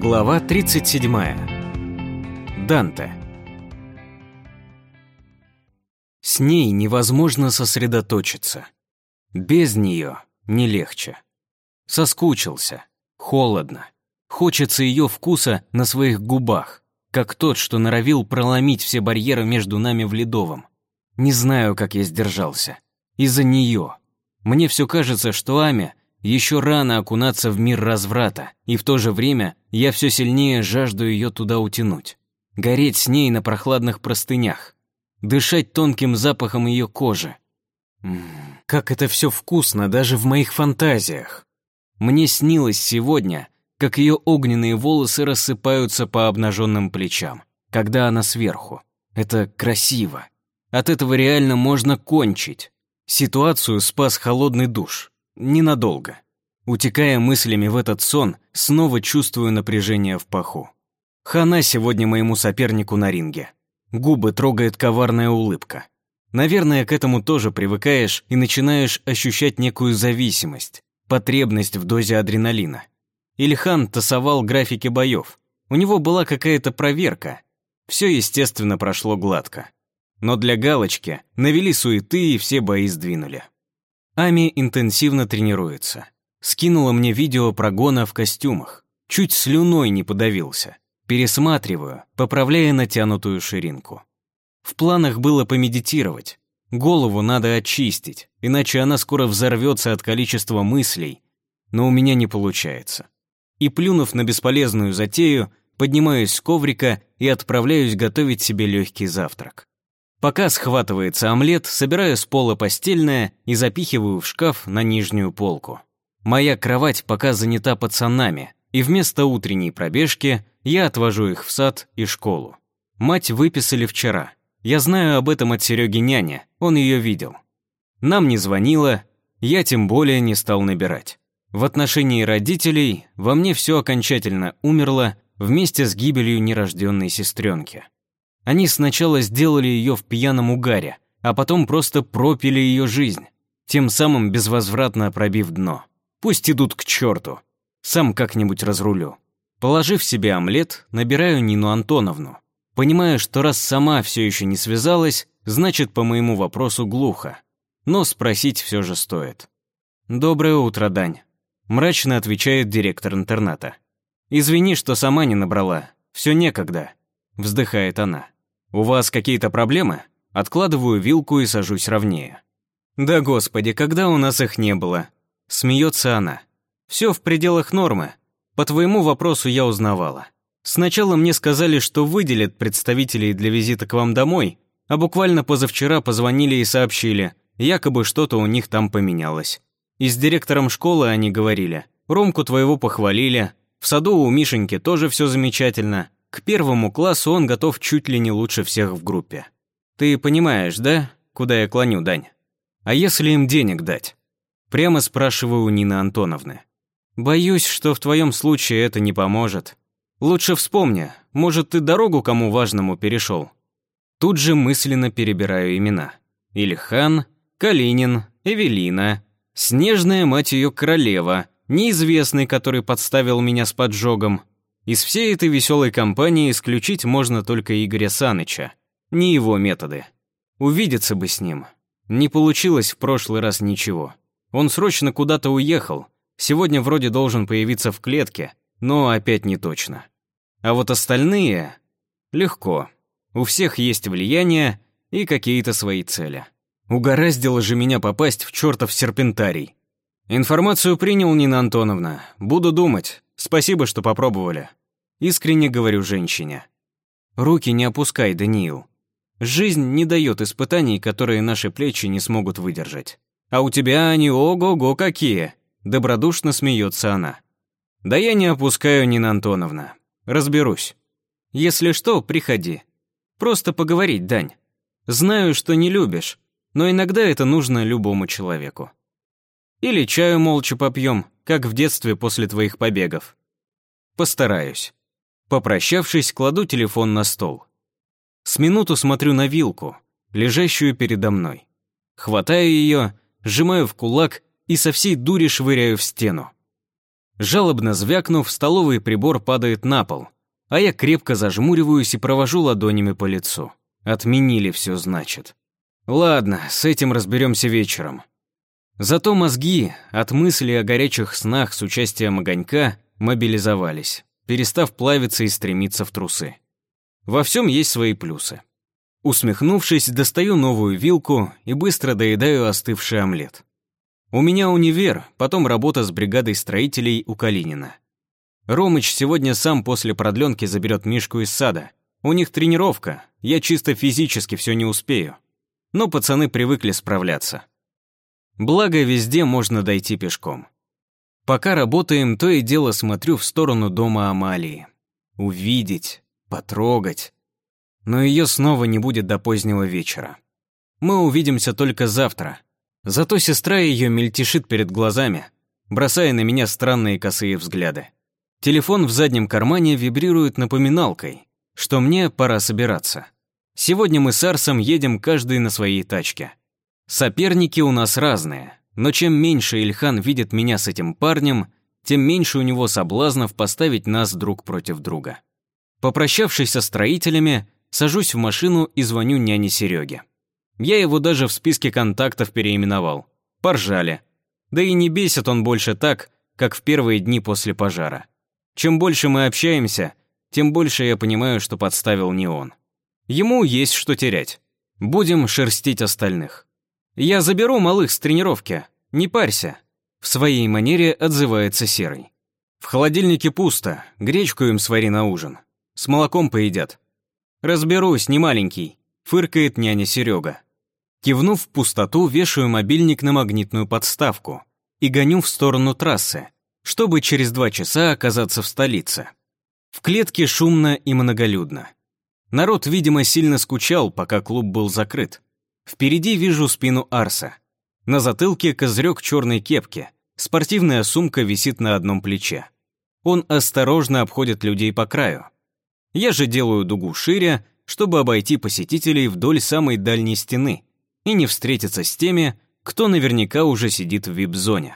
Глава 37. Данте. С ней невозможно сосредоточиться. Без нее не легче. Соскучился. Холодно. Хочется ее вкуса на своих губах, как тот, что норовил проломить все барьеры между нами в Ледовом. Не знаю, как я сдержался. Из-за нее. Мне все кажется, что Аме еще рано окунаться в мир разврата, и в то же время я все сильнее жажду ее туда утянуть. Гореть с ней на прохладных простынях. Дышать тонким запахом ее кожи. Как это все вкусно даже в моих фантазиях. Мне снилось сегодня, как ее огненные волосы рассыпаются по обнаженным плечам, когда она сверху. Это красиво. От этого реально можно кончить. Ситуацию спас холодный душ. Ненадолго. Утекая мыслями в этот сон, снова чувствую напряжение в паху. Хана сегодня моему сопернику на ринге. Губы трогает коварная улыбка. Наверное, к этому тоже привыкаешь и начинаешь ощущать некую зависимость, потребность в дозе адреналина. Ильхан тасовал графики боев. У него была какая-то проверка. Все, естественно, прошло гладко. Но для галочки навели суеты и все бои сдвинули. Ами интенсивно тренируется. Скинула мне видео прогона в костюмах. Чуть слюной не подавился. Пересматриваю, поправляя натянутую ширинку. В планах было помедитировать. Голову надо очистить, иначе она скоро взорвется от количества мыслей. Но у меня не получается. И плюнув на бесполезную затею, поднимаюсь с коврика и отправляюсь готовить себе легкий завтрак. Пока схватывается омлет, собираю с пола постельное и запихиваю в шкаф на нижнюю полку. Моя кровать пока занята пацанами, и вместо утренней пробежки я отвожу их в сад и школу. Мать выписали вчера. Я знаю об этом от Сереги няня, он ее видел. Нам не звонила, я тем более не стал набирать. В отношении родителей во мне все окончательно умерло вместе с гибелью нерожденной сестренки. Они сначала сделали ее в пьяном угаре, а потом просто пропили ее жизнь, тем самым безвозвратно пробив дно. Пусть идут к черту, сам как-нибудь разрулю. Положив себе омлет, набираю Нину Антоновну. Понимаю, что раз сама все еще не связалась, значит, по моему вопросу глухо. Но спросить все же стоит. «Доброе утро, Дань», – мрачно отвечает директор интерната. «Извини, что сама не набрала, все некогда», – вздыхает она. «У вас какие-то проблемы?» Откладываю вилку и сажусь ровнее. «Да господи, когда у нас их не было?» Смеется она. «Все в пределах нормы. По твоему вопросу я узнавала. Сначала мне сказали, что выделят представителей для визита к вам домой, а буквально позавчера позвонили и сообщили, якобы что-то у них там поменялось. И с директором школы они говорили, Ромку твоего похвалили, в саду у Мишеньки тоже все замечательно. К 1 классу он готов чуть ли не лучше всех в группе. Ты понимаешь, да, куда я клоню, Дань? А если им денег дать?» Прямо спрашиваю у Нины Антоновны. «Боюсь, что в твоем случае это не поможет. Лучше вспомни, может, ты дорогу кому важному перешел?» Тут же мысленно перебираю имена. Ильхан, Калинин, Эвелина, снежная мать ее королева, неизвестный, который подставил меня с поджогом. Из всей этой веселой компании исключить можно только Игоря Саныча. Не его методы. Увидеться бы с ним. Не получилось в прошлый раз ничего. Он срочно куда-то уехал. Сегодня вроде должен появиться в клетке, но опять не точно. А вот остальные... Легко. У всех есть влияние и какие-то свои цели. Угораздило же меня попасть в чертов серпентарий. «Информацию принял, Нина Антоновна. Буду думать. Спасибо, что попробовали». Искренне говорю женщине. «Руки не опускай, Даниил. Жизнь не дает испытаний, которые наши плечи не смогут выдержать. А у тебя они ого-го какие!» Добродушно смеется она. «Да я не опускаю, Нина Антоновна. Разберусь. Если что, приходи. Просто поговорить, Дань. Знаю, что не любишь, но иногда это нужно любому человеку. Или чаю молча попьем, как в детстве после твоих побегов. Постараюсь». Попрощавшись, кладу телефон на стол. С минуту смотрю на вилку, лежащую передо мной. Хватаю ее, сжимаю в кулак и со всей дури швыряю в стену. Жалобно звякнув, столовый прибор падает на пол, а я крепко зажмуриваюсь и провожу ладонями по лицу. Отменили все, значит. Ладно, с этим разберемся вечером. Зато мозги от мыслей о горячих снах с участием огонька мобилизовались, перестав плавиться и стремиться в трусы. Во всем есть свои плюсы. Усмехнувшись, достаю новую вилку и быстро доедаю остывший омлет. У меня универ, потом работа с бригадой строителей у Калинина. Ромыч сегодня сам после продленки заберет Мишку из сада. У них тренировка, я чисто физически все не успею. Но пацаны привыкли справляться. Благо, везде можно дойти пешком. Пока работаем, то и дело смотрю в сторону дома Амалии. Увидеть, потрогать. Но ее снова не будет до позднего вечера. Мы увидимся только завтра. Зато сестра ее мельтешит перед глазами, бросая на меня странные косые взгляды. Телефон в заднем кармане вибрирует напоминалкой, что мне пора собираться. Сегодня мы с Арсом едем каждый на своей тачке. Соперники у нас разные, но чем меньше Ильхан видит меня с этим парнем, тем меньше у него соблазнов поставить нас друг против друга. Попрощавшись со строителями, сажусь в машину и звоню няне Сереге. Я его даже в списке контактов переименовал. Поржали. Да и не бесит он больше так, как в первые дни после пожара. Чем больше мы общаемся, тем больше я понимаю, что подставил не он. Ему есть что терять. Будем шерстить остальных. Я заберу малых с тренировки, не парься. В своей манере отзывается Серый. В холодильнике пусто, гречку им свари на ужин. С молоком поедят. Разберусь, не маленький, фыркает няня Серега. Кивнув в пустоту, вешаю мобильник на магнитную подставку и гоню в сторону трассы, чтобы через 2 часа оказаться в столице. В клетке шумно и многолюдно. Народ, видимо, сильно скучал, пока клуб был закрыт. Впереди вижу спину Арса. На затылке козырек черной кепки, спортивная сумка висит на одном плече. Он осторожно обходит людей по краю. Я же делаю дугу шире, чтобы обойти посетителей вдоль самой дальней стены и не встретиться с теми, кто наверняка уже сидит в вип-зоне.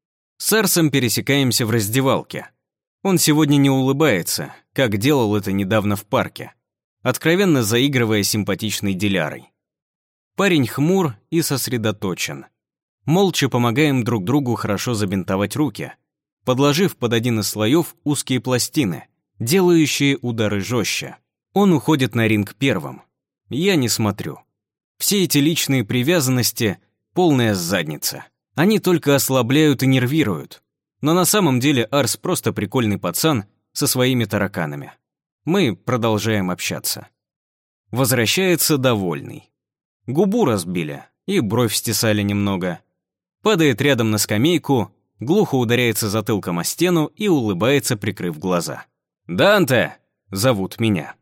С Арсом пересекаемся в раздевалке. Он сегодня не улыбается, как делал это недавно в парке, откровенно заигрывая симпатичной Дилярой. Парень хмур и сосредоточен. Молча помогаем друг другу хорошо забинтовать руки, подложив под один из слоев узкие пластины, делающие удары жестче. Он уходит на ринг первым. Я не смотрю. Все эти личные привязанности — полная задница. Они только ослабляют и нервируют. Но на самом деле Арс просто прикольный пацан со своими тараканами. Мы продолжаем общаться. Возвращается довольный. Губу разбили и бровь стесали немного. Падает рядом на скамейку, глухо ударяется затылком о стену и улыбается, прикрыв глаза. «Данте!» — зовут меня.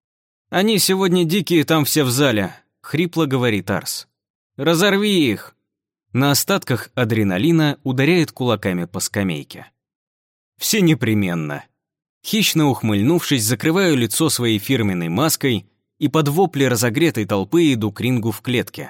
«Они сегодня дикие там все в зале», — хрипло говорит Арс. «Разорви их!» На остатках адреналина ударяет кулаками по скамейке. Все непременно. Хищно ухмыльнувшись, закрываю лицо своей фирменной маской и под вопли разогретой толпы иду к рингу в клетке.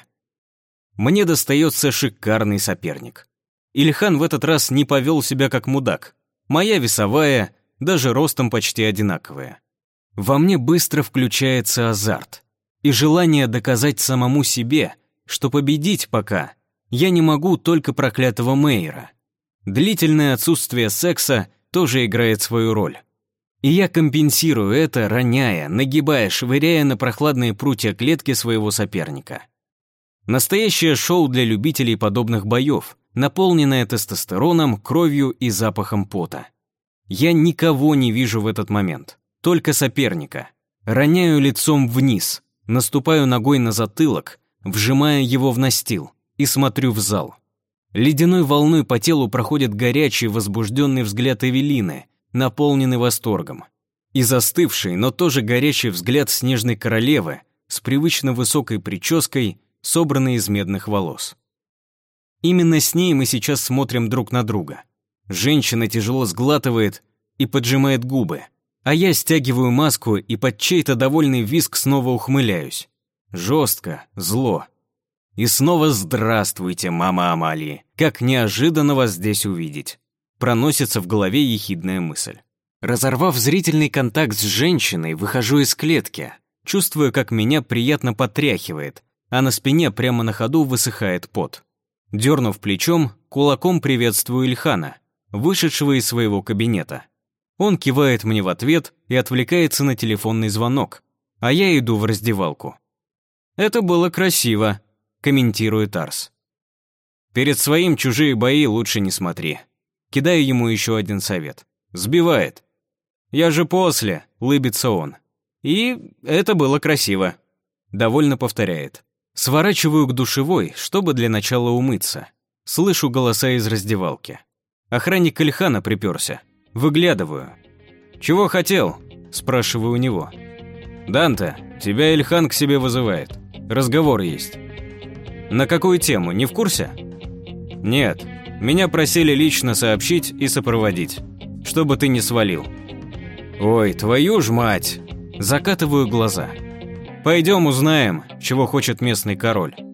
Мне достается шикарный соперник. Ильхан в этот раз не повел себя как мудак. Моя весовая, даже ростом почти одинаковая. Во мне быстро включается азарт и желание доказать самому себе, что победить пока я не могу только проклятого Мейера. Длительное отсутствие секса тоже играет свою роль. И я компенсирую это, роняя, нагибая, швыряя на прохладные прутья клетки своего соперника. Настоящее шоу для любителей подобных боев, наполненное тестостероном, кровью и запахом пота. Я никого не вижу в этот момент, только соперника. Роняю лицом вниз, наступаю ногой на затылок, вжимая его в настил и смотрю в зал. Ледяной волной по телу проходит горячий, возбужденный взгляд Эвелины, наполненный восторгом, и застывший, но тоже горячий взгляд снежной королевы с привычно высокой прической, собранной из медных волос. Именно с ней мы сейчас смотрим друг на друга. Женщина тяжело сглатывает и поджимает губы, а я стягиваю маску и под чей-то довольный визг снова ухмыляюсь. Жестко, зло. И снова здравствуйте, мама Амалии. Как неожиданно вас здесь увидеть. проносится в голове ехидная мысль. Разорвав зрительный контакт с женщиной, выхожу из клетки, чувствуя, как меня приятно потряхивает, а на спине прямо на ходу высыхает пот. Дернув плечом, кулаком приветствую Ильхана, вышедшего из своего кабинета. Он кивает мне в ответ и отвлекается на телефонный звонок, а я иду в раздевалку. «Это было красиво», – комментирует Арс. «Перед своим чужие бои лучше не смотри». Кидаю ему еще один совет. Сбивает. «Я же после», – лыбится он. «И это было красиво», – довольно повторяет. Сворачиваю к душевой, чтобы для начала умыться. Слышу голоса из раздевалки. Охранник Ильхана приперся. Выглядываю. «Чего хотел?» – спрашиваю у него. «Данте, тебя Ильхан к себе вызывает. Разговор есть». «На какую тему, не в курсе?» «Нет, меня просили лично сообщить и сопроводить, чтобы ты не свалил». «Ой, твою ж мать!» Закатываю глаза. «Пойдем узнаем, чего хочет местный король».